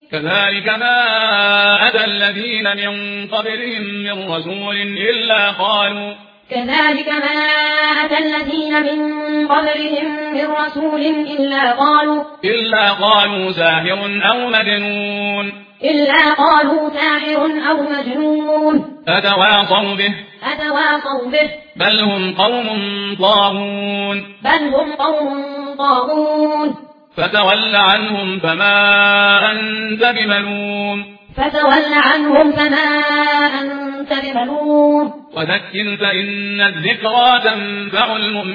كذلك ما أتى الذين من قبلهم من رسول إلا قالوا إلا قالوا ساحر أو مجنون أتواصوا به بل هم قوم طاغون فتول عنهم فما أنت بملوم وذكر فإن الذكرى تنفع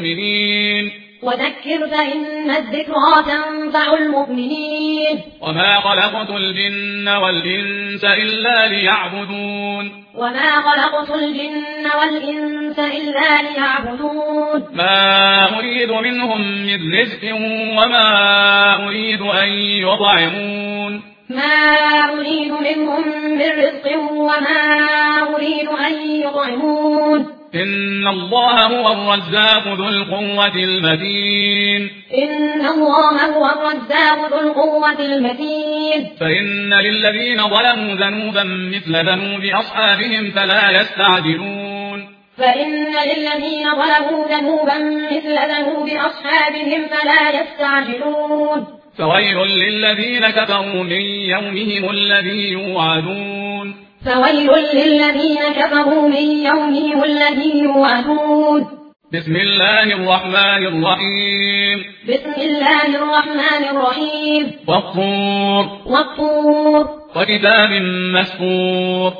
المؤمنين وما خلقت الجن والإنس إلا ليعبدون ما أريد منهم من رزق وما أريد أن يطعمون إن الله هو الرزاق ذو القوة المتين فإن للذين ظلموا ذنوبا مثل ذنوب أصحابهم فلا يستعجلون فويل للذين كفروا من يومهم الذي يوعدون بسم الله الرحمن الرحيم والطور وكتاب مسطور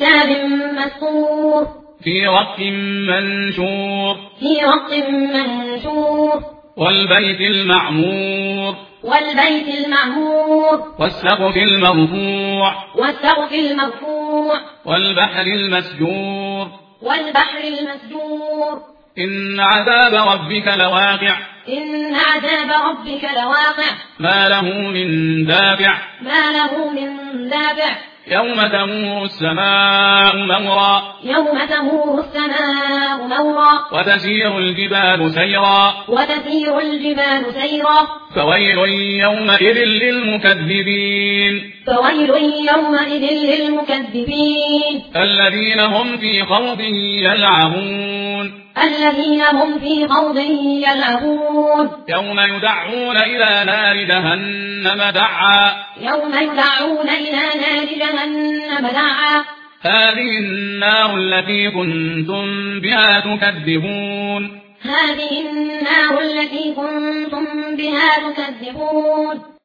في رق منشور والبيت المعمور والسقف المرفوع والبحر المسجور إن عذاب ربك لواقع ما له من دافع يوم تمور السماء مورا وتسير الجبال سيرا فويل يومئذ للمكذبين الذين هم في خوض يلعبون يوم يدعون إلى نار جهنم دعا هذه النار التي كنتم بها تكذبون